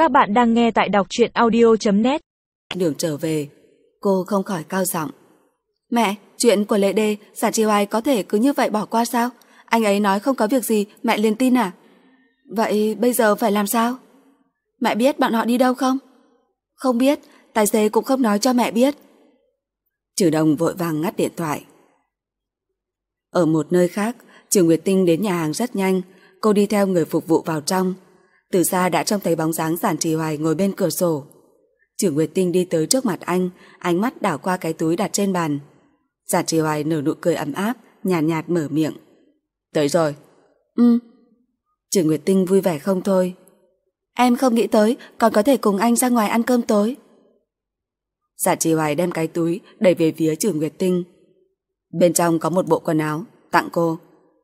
Các bạn đang nghe tại đọc truyện audio.net. Đường trở về, cô không khỏi cao giọng. Mẹ, chuyện của Lệ Đê, Giản Trì Hoài có thể cứ như vậy bỏ qua sao? Anh ấy nói không có việc gì, mẹ liền tin à? Vậy bây giờ phải làm sao? Mẹ biết bọn họ đi đâu không? Không biết, tài xế cũng không nói cho mẹ biết. Trừ Đồng vội vàng ngắt điện thoại. Ở một nơi khác, Trừ Nguyệt Tinh đến nhà hàng rất nhanh. Cô đi theo người phục vụ vào trong. Từ xa đã trông thấy bóng dáng Giản Trì Hoài ngồi bên cửa sổ. Trừ Nguyệt Tinh đi tới trước mặt anh, ánh mắt đảo qua cái túi đặt trên bàn. Giản Trì Hoài nở nụ cười ấm áp, nhàn nhạt mở miệng. Tới rồi. Trừ Nguyệt Tinh vui vẻ không thôi. Em không nghĩ tới còn có thể cùng anh ra ngoài ăn cơm tối. Giản Trì Hoài đem cái túi đẩy về phía Trừ Nguyệt Tinh. Bên trong có một bộ quần áo, tặng cô.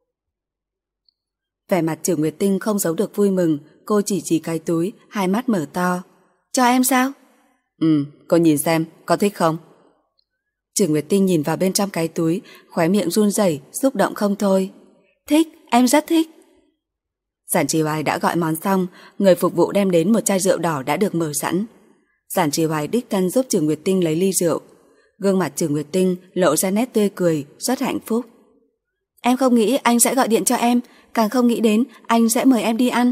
Vẻ mặt Trừ Nguyệt Tinh không giấu được vui mừng. Cô chỉ cái túi, hai mắt mở to. Cho em sao? Cô nhìn xem, có thích không? Trừ Nguyệt Tinh nhìn vào bên trong cái túi, khóe miệng run rẩy, xúc động không thôi. Thích, em rất thích. Giản Trì Hoài đã gọi món xong, người phục vụ đem đến một chai rượu đỏ đã được mở sẵn. Giản Trì Hoài đích thân giúp Trừ Nguyệt Tinh lấy ly rượu. Gương mặt Trừ Nguyệt Tinh lộ ra nét tươi cười, rất hạnh phúc. Em không nghĩ anh sẽ gọi điện cho em, càng không nghĩ đến anh sẽ mời em đi ăn.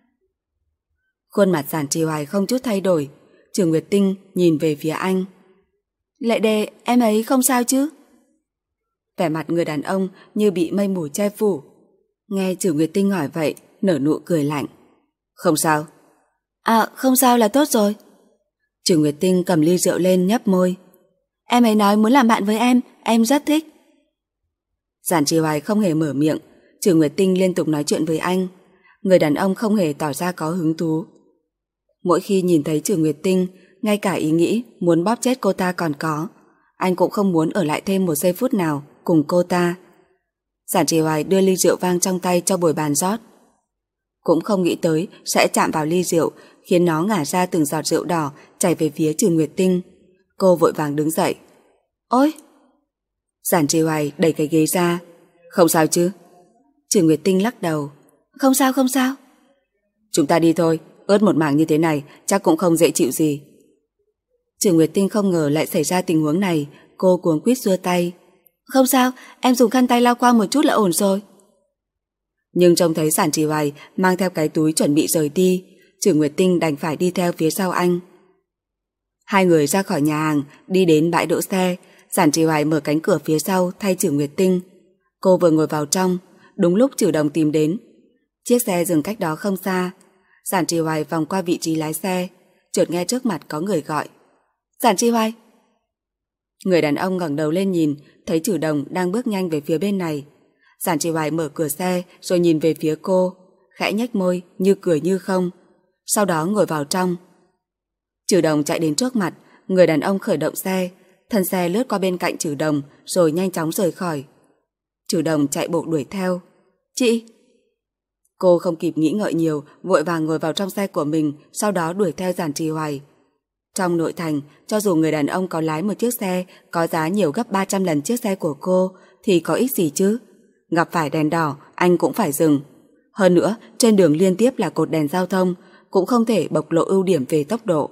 Khuôn mặt Giản Trì Hoài không chút thay đổi. Trừ Nguyệt Tinh nhìn về phía anh. Lệ Đê, em ấy không sao chứ? Vẻ mặt người đàn ông như bị mây mù che phủ. Nghe Trừ Nguyệt Tinh hỏi vậy, nở nụ cười lạnh. Không sao. Không sao là tốt rồi. Trừ Nguyệt Tinh cầm ly rượu lên nhấp môi. Em ấy nói muốn làm bạn với em rất thích. Giản Trì Hoài không hề mở miệng. Trừ Nguyệt Tinh liên tục nói chuyện với anh. Người đàn ông không hề tỏ ra có hứng thú. Mỗi khi nhìn thấy Trừ Nguyệt Tinh, ngay cả ý nghĩ muốn bóp chết cô ta còn có. Anh cũng không muốn ở lại thêm một giây phút nào cùng cô ta. Giản Trì Hoài đưa ly rượu vang trong tay cho bồi bàn rót. Cũng không nghĩ tới sẽ chạm vào ly rượu, khiến nó ngả ra từng giọt rượu đỏ chảy về phía Trừ Nguyệt Tinh. Cô vội vàng đứng dậy. Ôi! Giản Trì Hoài đẩy cái ghế ra. Không sao chứ? Trừ Nguyệt Tinh lắc đầu. Không sao không sao. Chúng ta đi thôi, ướt một mảng như thế này chắc cũng không dễ chịu gì. Trừ Nguyệt Tinh không ngờ lại xảy ra tình huống này. Cô cuống quýt giơ tay. Không sao, em dùng khăn tay lau qua một chút là ổn rồi. Nhưng trông thấy Giản Trì Hoài mang theo cái túi chuẩn bị rời đi, Trừ Nguyệt Tinh đành phải đi theo phía sau anh. Hai người ra khỏi nhà hàng, đi đến bãi đỗ xe. Giản Trì Hoài mở cánh cửa phía sau thay Trừ Nguyệt Tinh. Cô vừa ngồi vào trong, đúng lúc Trừ Đồng tìm đến. Chiếc xe dừng cách đó không xa. Giản Trì Hoài vòng qua vị trí lái xe, chợt nghe trước mặt có người gọi. Giản Trì Hoài. Người đàn ông ngẩng đầu lên nhìn, thấy Trừ Đồng đang bước nhanh về phía bên này. Giản Trì Hoài mở cửa xe rồi nhìn về phía cô, khẽ nhếch môi như cười như không, sau đó ngồi vào trong. Trừ Đồng chạy đến trước mặt, người đàn ông khởi động xe, thân xe lướt qua bên cạnh Trừ Đồng rồi nhanh chóng rời khỏi. Trừ Đồng chạy bộ đuổi theo. Chị! Cô không kịp nghĩ ngợi nhiều, vội vàng ngồi vào trong xe của mình, sau đó đuổi theo Giản Trì Hoài. Trong nội thành, cho dù người đàn ông có lái một chiếc xe có giá nhiều gấp 300 lần chiếc xe của cô thì có ích gì chứ? Gặp phải đèn đỏ, anh cũng phải dừng. Hơn nữa, trên đường liên tiếp là cột đèn giao thông, cũng không thể bộc lộ ưu điểm về tốc độ.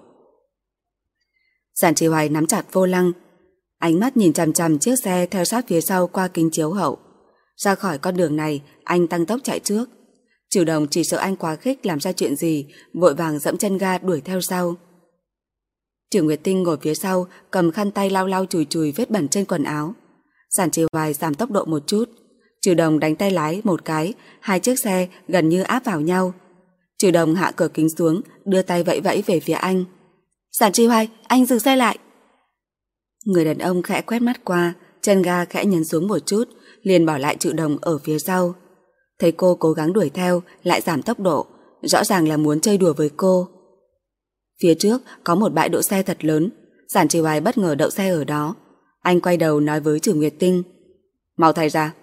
Giản Trì Hoài nắm chặt vô lăng, ánh mắt nhìn chằm chằm chiếc xe theo sát phía sau qua kính chiếu hậu. Ra khỏi con đường này, anh tăng tốc chạy trước. Trừ Đồng chỉ sợ anh quá khích làm ra chuyện gì, vội vàng dẫm chân ga đuổi theo sau. Trừ Nguyệt Tinh ngồi phía sau, cầm khăn tay lau lau chùi chùi vết bẩn trên quần áo. Giản Trì Hoài giảm tốc độ một chút. Trừ Đồng đánh tay lái một cái, hai chiếc xe gần như áp vào nhau. Trừ Đồng hạ cửa kính xuống, đưa tay vẫy vẫy về phía anh. Giản Trì Hoài, anh dừng xe lại. Người đàn ông khẽ quét mắt qua, chân ga khẽ nhấn xuống một chút, liền bỏ lại Trừ Đồng ở phía sau. Thấy cô cố gắng đuổi theo, lại giảm tốc độ, rõ ràng là muốn chơi đùa với cô. Phía trước có một bãi đỗ xe thật lớn. Giản Trì Hoài bất ngờ đậu xe ở đó. Anh quay đầu nói với Trừ Nguyệt Tinh. Mau thay ra.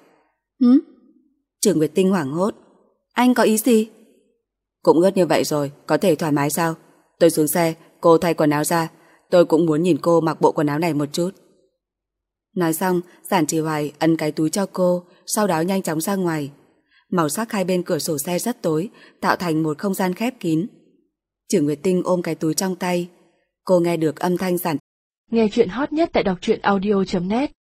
Trừ Nguyệt Tinh hoảng hốt. Anh có ý gì? Cũng ướt như vậy rồi, có thể thoải mái sao? Tôi xuống xe, cô thay quần áo ra. Tôi cũng muốn nhìn cô mặc bộ quần áo này một chút. Nói xong, Giản Trì Hoài ấn cái túi cho cô, sau đó nhanh chóng ra ngoài. Màu sắc hai bên cửa sổ xe rất tối, tạo thành một không gian khép kín. Trử Nguyệt Tinh ôm cái túi trong tay. Cô nghe được âm thanh giản. Nghe chuyện hot nhất tại đọc truyện audio.net